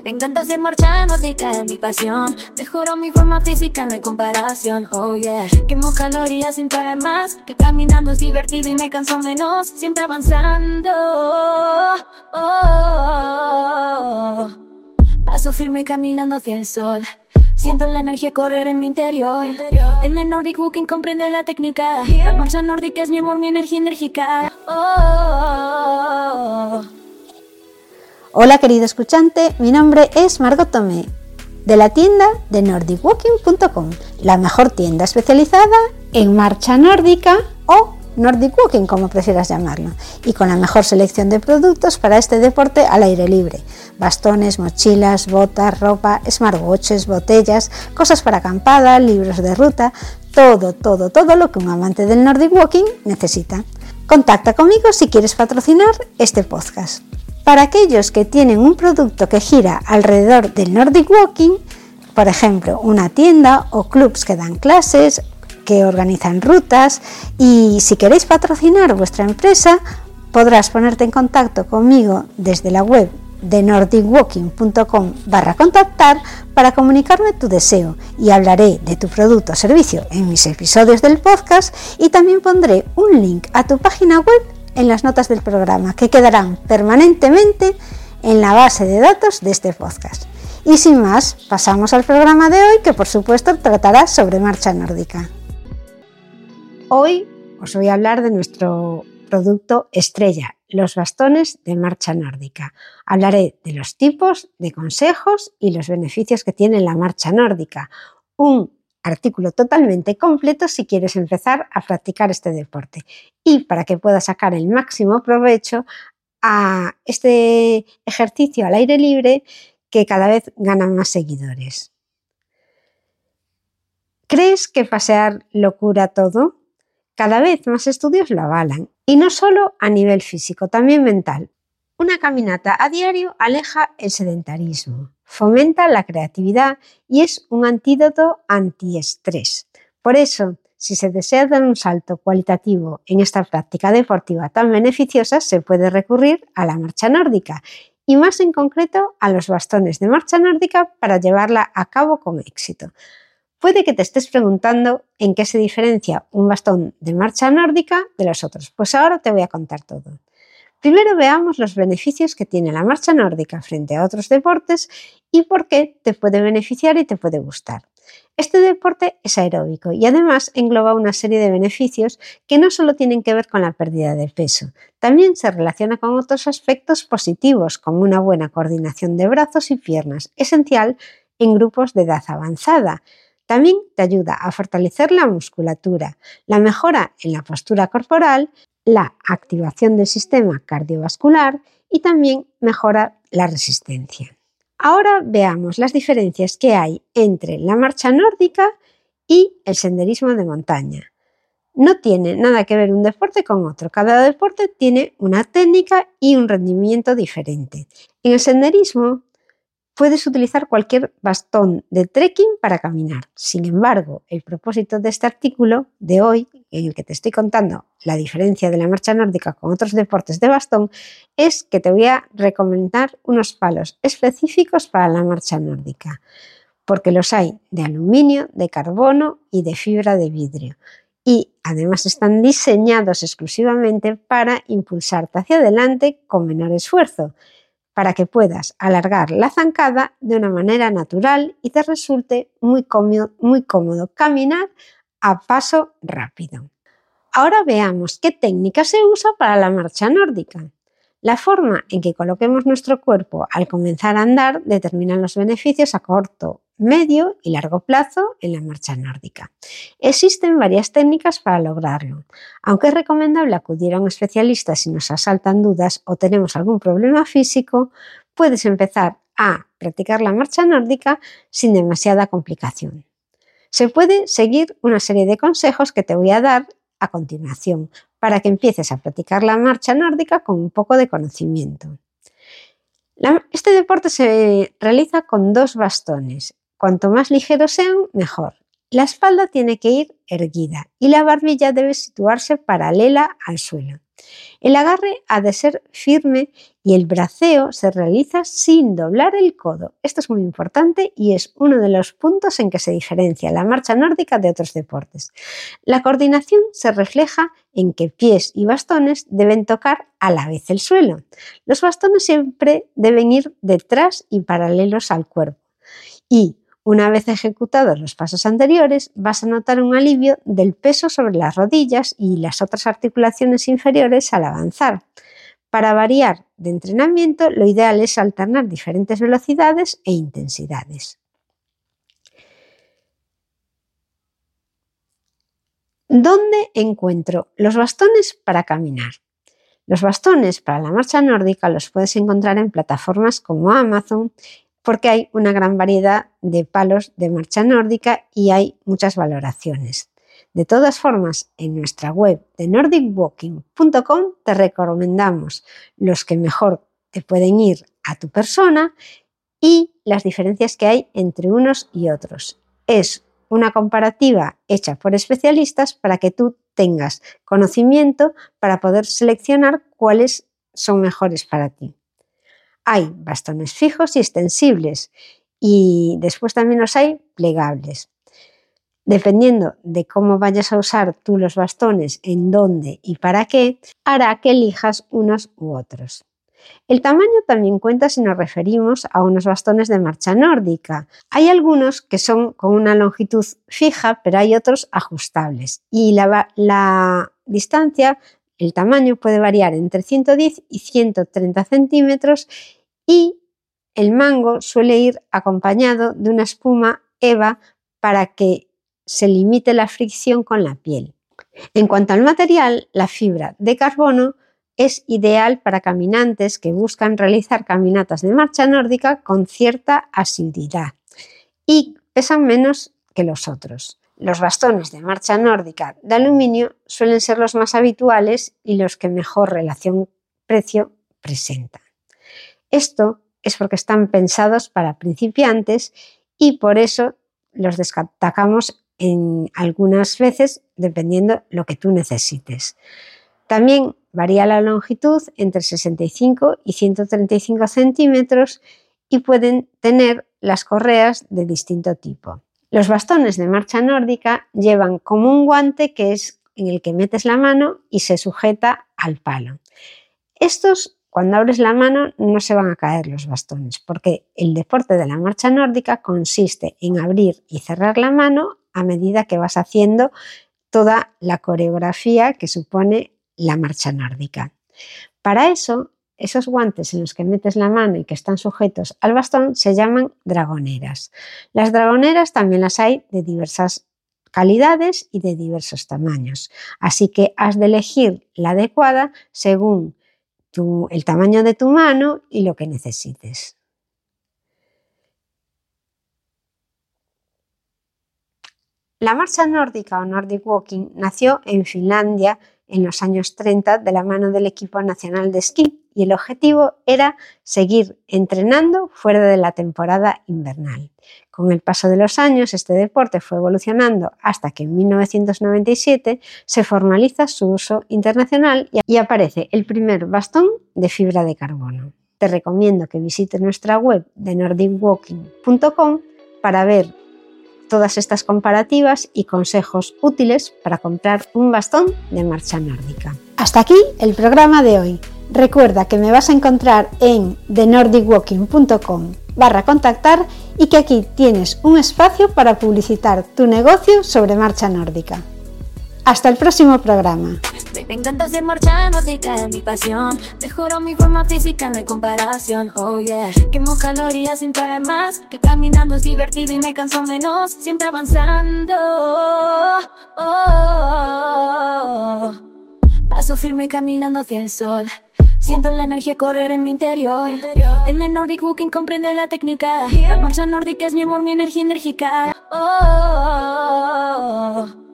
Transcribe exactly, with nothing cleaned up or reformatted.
Me encanta hacer marcha nórdica, es mi pasión. Mejoró mi forma física, no hay comparación, oh yeah. Quemo calorías sin parar más, que caminando es divertido y me canso menos. Siempre avanzando, oh, oh, oh. Paso firme caminando hacia el sol. Siento la energía correr en mi interior. En el Nordic Walking comprende la técnica. La marcha nórdica es mi amor, mi energía enérgica. Oh, oh, oh. Hola querido escuchante, mi nombre es Margot Tomé, de la tienda de nordic walking punto com, la mejor tienda especializada en marcha nórdica o Nordic Walking, como prefieras llamarlo, y con la mejor selección de productos para este deporte al aire libre: bastones, mochilas, botas, ropa, smartwatches, botellas, cosas para acampada, libros de ruta, todo, todo, todo lo que un amante del Nordic Walking necesita. Contacta conmigo si quieres patrocinar este podcast. Para aquellos que tienen un producto que gira alrededor del Nordic Walking, por ejemplo, una tienda o clubs que dan clases, que organizan rutas, y si queréis patrocinar vuestra empresa, podrás ponerte en contacto conmigo desde la web de nordic walking punto com barra contactar para comunicarme tu deseo, y hablaré de tu producto o servicio en mis episodios del podcast, y también pondré un link a tu página web en las notas del programa, que quedarán permanentemente en la base de datos de este podcast. Y sin más, pasamos al programa de hoy, que por supuesto tratará sobre marcha nórdica. Hoy os voy a hablar de nuestro producto estrella, los bastones de marcha nórdica. Hablaré de los tipos, de consejos y los beneficios que tiene la marcha nórdica. Un artículo totalmente completo si quieres empezar a practicar este deporte, y para que puedas sacar el máximo provecho a este ejercicio al aire libre que cada vez gana más seguidores. ¿Crees que pasear lo cura todo? Cada vez más estudios lo avalan, y no solo a nivel físico, también mental. Una caminata a diario aleja el sedentarismo, fomenta la creatividad y es un antídoto antiestrés. Por eso, si se desea dar un salto cualitativo en esta práctica deportiva tan beneficiosa, se puede recurrir a la marcha nórdica, y más en concreto a los bastones de marcha nórdica para llevarla a cabo con éxito. Puede que te estés preguntando en qué se diferencia un bastón de marcha nórdica de los otros. Pues ahora te voy a contar todo. Primero veamos los beneficios que tiene la marcha nórdica frente a otros deportes y por qué te puede beneficiar y te puede gustar. Este deporte es aeróbico y además engloba una serie de beneficios que no solo tienen que ver con la pérdida de peso, también se relaciona con otros aspectos positivos, como una buena coordinación de brazos y piernas, esencial en grupos de edad avanzada. También te ayuda a fortalecer la musculatura, la mejora en la postura corporal, la activación del sistema cardiovascular y también mejora la resistencia. Ahora veamos las diferencias que hay entre la marcha nórdica y el senderismo de montaña. No tiene nada que ver un deporte con otro, cada deporte tiene una técnica y un rendimiento diferente. En el senderismo puedes utilizar cualquier bastón de trekking para caminar. Sin embargo, el propósito de este artículo de hoy, en el que te estoy contando la diferencia de la marcha nórdica con otros deportes de bastón, es que te voy a recomendar unos palos específicos para la marcha nórdica, porque los hay de aluminio, de carbono y de fibra de vidrio. Y además están diseñados exclusivamente para impulsarte hacia adelante con menor esfuerzo, para que puedas alargar la zancada de una manera natural y te resulte muy cómodo, muy cómodo caminar a paso rápido. Ahora veamos qué técnica se usa para la marcha nórdica. La forma en que coloquemos nuestro cuerpo al comenzar a andar determina los beneficios a corto, medio y largo plazo en la marcha nórdica. Existen varias técnicas para lograrlo, aunque es recomendable acudir a un especialista si nos asaltan dudas o tenemos algún problema físico. Puedes empezar a practicar la marcha nórdica sin demasiada complicación. Se puede seguir una serie de consejos que te voy a dar a continuación para que empieces a practicar la marcha nórdica con un poco de conocimiento. La, este deporte se realiza con dos bastones. Cuanto más ligeros sean, mejor. La espalda tiene que ir erguida y la barbilla debe situarse paralela al suelo. El agarre ha de ser firme y el braceo se realiza sin doblar el codo. Esto es muy importante y es uno de los puntos en que se diferencia la marcha nórdica de otros deportes. La coordinación se refleja en que pies y bastones deben tocar a la vez el suelo. Los bastones siempre deben ir detrás y paralelos al cuerpo. Y una vez ejecutados los pasos anteriores, vas a notar un alivio del peso sobre las rodillas y las otras articulaciones inferiores al avanzar. Para variar de entrenamiento, lo ideal es alternar diferentes velocidades e intensidades. ¿Dónde encuentro los bastones para caminar? Los bastones para la marcha nórdica los puedes encontrar en plataformas como Amazon, porque hay una gran variedad de palos de marcha nórdica y hay muchas valoraciones. De todas formas, en nuestra web de nordic walking punto com te recomendamos los que mejor te pueden ir a tu persona y las diferencias que hay entre unos y otros. Es una comparativa hecha por especialistas para que tú tengas conocimiento para poder seleccionar cuáles son mejores para ti. Hay bastones fijos y extensibles y después también los hay plegables. Dependiendo de cómo vayas a usar tú los bastones, en dónde y para qué, hará que elijas unos u otros. El tamaño también cuenta si nos referimos a unos bastones de marcha nórdica. Hay algunos que son con una longitud fija, pero hay otros ajustables. Y la, la distancia, el tamaño puede variar entre ciento diez y ciento treinta centímetros y el mango suele ir acompañado de una espuma EVA para que se limite la fricción con la piel. En cuanto al material, la fibra de carbono es ideal para caminantes que buscan realizar caminatas de marcha nórdica con cierta asiduidad y pesan menos que los otros. Los bastones de marcha nórdica de aluminio suelen ser los más habituales y los que mejor relación precio presentan. Esto es porque están pensados para principiantes y por eso los destacamos en algunas veces dependiendo lo que tú necesites. También varía la longitud entre sesenta y cinco y ciento treinta y cinco centímetros y pueden tener las correas de distinto tipo. Los bastones de marcha nórdica llevan como un guante que es en el que metes la mano y se sujeta al palo. Estos, cuando abres la mano, no se van a caer los bastones, porque el deporte de la marcha nórdica consiste en abrir y cerrar la mano a medida que vas haciendo toda la coreografía que supone la marcha nórdica. Para eso, esos guantes en los que metes la mano y que están sujetos al bastón se llaman dragoneras. Las dragoneras también las hay de diversas calidades y de diversos tamaños, así que has de elegir la adecuada según tu, el tamaño de tu mano y lo que necesites. La marcha nórdica o Nordic Walking nació en Finlandia en los años treinta de la mano del equipo nacional de esquí y el objetivo era seguir entrenando fuera de la temporada invernal. Con el paso de los años este deporte fue evolucionando hasta que en mil novecientos noventa y siete se formaliza su uso internacional y aparece el primer bastón de fibra de carbono. Te recomiendo que visites nuestra web de nordic walking punto com para ver todas estas comparativas y consejos útiles para comprar un bastón de marcha nórdica. Hasta aquí el programa de hoy. Recuerda que me vas a encontrar en the nordic walking punto com barra contactar y que aquí tienes un espacio para publicitar tu negocio sobre marcha nórdica. Hasta el próximo programa. Me encanta hacer marcha nórdica, es mi pasión. Mejoro mi forma física, no hay comparación, oh yeah. Quemo calorías sin parar más, que caminando es divertido y me canso menos, siempre avanzando. Oh, oh, oh. Paso firme caminando hacia el sol. Siento la energía correr en mi interior. En el Nordic Walking comprende la técnica. La marcha nórdica es mi amor, mi energía enérgica. Oh, oh, oh, oh.